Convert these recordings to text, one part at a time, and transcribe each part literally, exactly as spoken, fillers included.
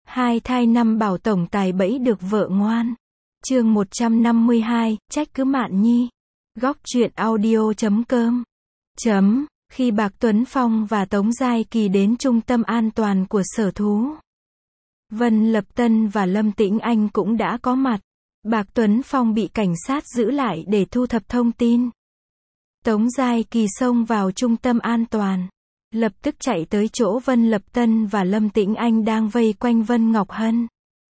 Hai thai năm bảo tổng tài bẫy được vợ ngoan. Chương một trăm năm mươi hai, trách cứ Mạn Nhi. Góc truyện audio chấm com. Chấm, khi Bạc Tuấn Phong và Tống Giai Kỳ đến trung tâm an toàn của sở thú, Vân Lập Tân và Lâm Tĩnh Anh cũng đã có mặt. Bạc Tuấn Phong bị cảnh sát giữ lại để thu thập thông tin. Tống Giai Kỳ xông vào trung tâm an toàn, lập tức chạy tới chỗ Vân Lập Tân và Lâm Tĩnh Anh đang vây quanh Vân Ngọc Hân.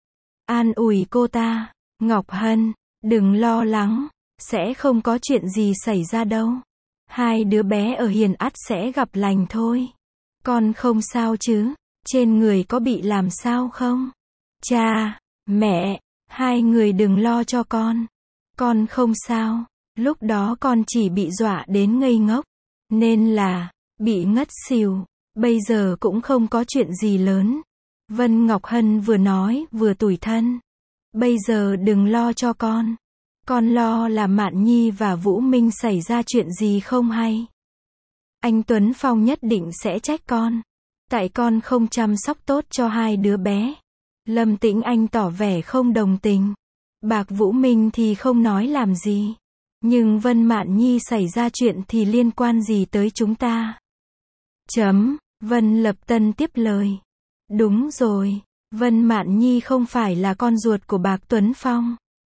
An ủi cô ta, Ngọc Hân, đừng lo lắng, sẽ không có chuyện gì xảy ra đâu. Hai đứa bé ở Hiền ắt sẽ gặp lành thôi. Con không sao chứ, trên người có bị làm sao không? Cha, mẹ, hai người đừng lo cho con. Con không sao, lúc đó con chỉ bị dọa đến ngây ngốc, nên là bị ngất xỉu, bây giờ cũng không có chuyện gì lớn. Vân Ngọc Hân vừa nói vừa tủi thân. Bây giờ đừng lo cho con. Con lo là Mạn Nhi và Vũ Minh xảy ra chuyện gì không hay. Anh Tuấn Phong nhất định sẽ trách con. Tại con không chăm sóc tốt cho hai đứa bé. Lâm Tĩnh Anh tỏ vẻ không đồng tình. Bạc Vũ Minh thì không nói làm gì. Nhưng Vân Mạn Nhi xảy ra chuyện thì liên quan gì tới chúng ta? Chấm, Vân Lập Tân tiếp lời. Đúng rồi, Vân Mạn Nhi không phải là con ruột của Bạc Tuấn Phong.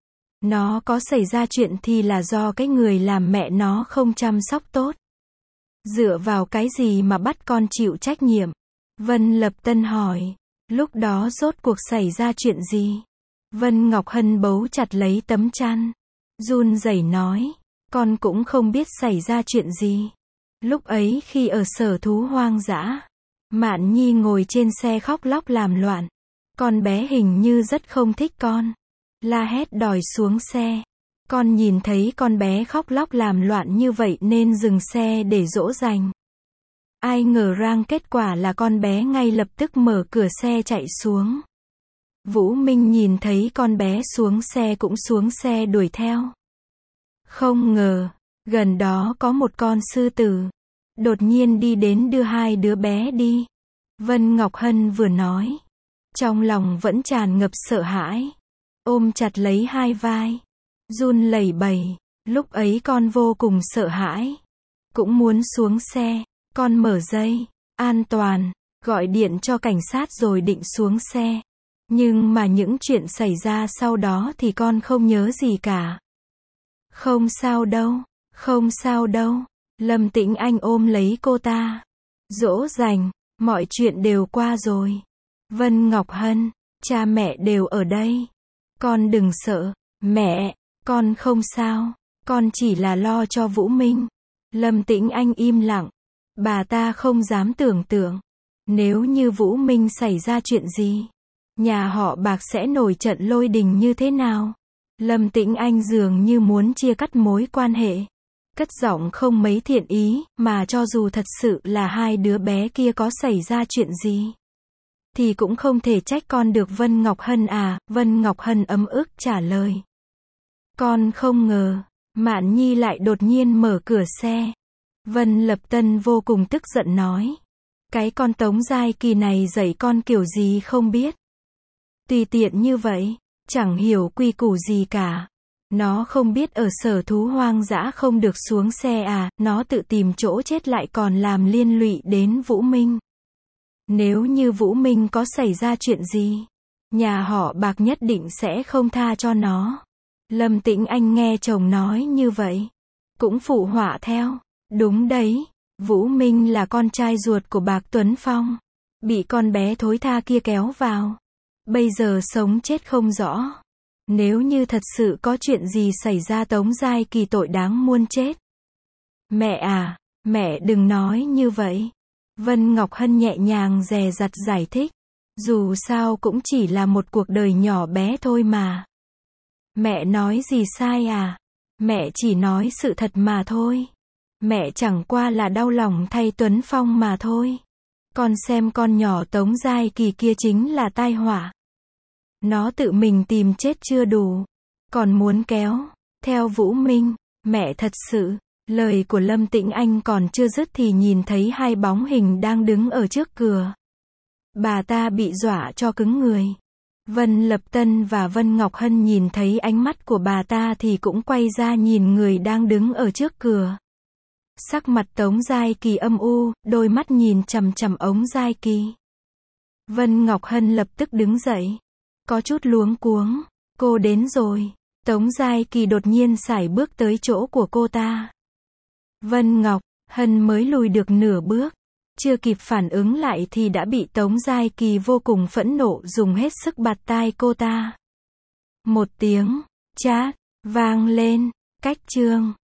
Nó có xảy ra chuyện thì là do cái người làm mẹ nó không chăm sóc tốt. Dựa vào cái gì mà bắt con chịu trách nhiệm? Vân Lập Tân hỏi. Lúc đó rốt cuộc xảy ra chuyện gì? Vân Ngọc Hân bấu chặt lấy tấm chăn, run rẩy nói, con cũng không biết xảy ra chuyện gì. Lúc ấy khi ở sở thú hoang dã, Mạn Nhi ngồi trên xe khóc lóc làm loạn. Con bé hình như rất không thích con, la hét đòi xuống xe. Con nhìn thấy con bé khóc lóc làm loạn như vậy nên dừng xe để dỗ dành. Ai ngờ rằng kết quả là con bé ngay lập tức mở cửa xe chạy xuống. Vũ Minh nhìn thấy con bé xuống xe cũng xuống xe đuổi theo. Không ngờ, gần đó có một con sư tử, đột nhiên đi đến đưa hai đứa bé đi. Vân Ngọc Hân vừa nói, trong lòng vẫn tràn ngập sợ hãi, ôm chặt lấy hai vai, run lẩy bẩy. Lúc ấy con vô cùng sợ hãi, cũng muốn xuống xe. Con mở dây an toàn, gọi điện cho cảnh sát rồi định xuống xe. Nhưng mà những chuyện xảy ra sau đó thì con không nhớ gì cả. Không sao đâu, không sao đâu. Lâm Tĩnh Anh ôm lấy cô ta, dỗ dành, mọi chuyện đều qua rồi. Vân Ngọc Hân, cha mẹ đều ở đây. Con đừng sợ, mẹ, con không sao, con chỉ là lo cho Vũ Minh. Lâm Tĩnh Anh im lặng, bà ta không dám tưởng tượng, nếu như Vũ Minh xảy ra chuyện gì, nhà họ Bạc sẽ nổi trận lôi đình như thế nào. Lâm Tĩnh Anh dường như muốn chia cắt mối quan hệ, cất giọng không mấy thiện ý, mà cho dù thật sự là hai đứa bé kia có xảy ra chuyện gì, thì cũng không thể trách con được Vân Ngọc Hân à. Vân Ngọc Hân ấm ức trả lời. Con không ngờ, Mạn Nhi lại đột nhiên mở cửa xe. Vân Lập Tân vô cùng tức giận nói. Cái con Tống Giai Kỳ này dạy con kiểu gì không biết. Tùy tiện như vậy, chẳng hiểu quy củ gì cả. Nó không biết ở sở thú hoang dã không được xuống xe à, nó tự tìm chỗ chết lại còn làm liên lụy đến Vũ Minh. Nếu như Vũ Minh có xảy ra chuyện gì, nhà họ Bạc nhất định sẽ không tha cho nó. Lâm Tĩnh Anh nghe chồng nói như vậy, cũng phụ họa theo. Đúng đấy, Vũ Minh là con trai ruột của Bạc Tuấn Phong, bị con bé thối tha kia kéo vào, bây giờ sống chết không rõ. Nếu như thật sự có chuyện gì xảy ra Tống Giai Kỳ tội đáng muôn chết. Mẹ à, mẹ đừng nói như vậy. Vân Ngọc Hân nhẹ nhàng dè dặt giải thích. Dù sao cũng chỉ là một cuộc đời nhỏ bé thôi mà. Mẹ nói gì sai à? Mẹ chỉ nói sự thật mà thôi. Mẹ chẳng qua là đau lòng thay Tuấn Phong mà thôi. Con xem con nhỏ Tống Giai Kỳ kia chính là tai họa. Nó tự mình tìm chết chưa đủ, còn muốn kéo theo Vũ Minh. Mẹ thật sự. Lời của Lâm Tĩnh Anh còn chưa dứt thì nhìn thấy hai bóng hình đang đứng ở trước cửa. Bà ta bị dọa cho cứng người. Vân Lập Tân và Vân Ngọc Hân nhìn thấy ánh mắt của bà ta thì cũng quay ra nhìn người đang đứng ở trước cửa. Sắc mặt Tống Giai Kỳ âm u, đôi mắt nhìn chằm chằm Ống Giai Kỳ. Vân Ngọc Hân lập tức đứng dậy. Có chút luống cuống. Cô đến rồi. Tống Giai Kỳ đột nhiên sải bước tới chỗ của cô ta. Vân Ngọc Hân mới lùi được nửa bước. Chưa kịp phản ứng lại thì đã bị Tống Giai Kỳ vô cùng phẫn nộ dùng hết sức bạt tai cô ta. Một tiếng chát vang lên. Cách chương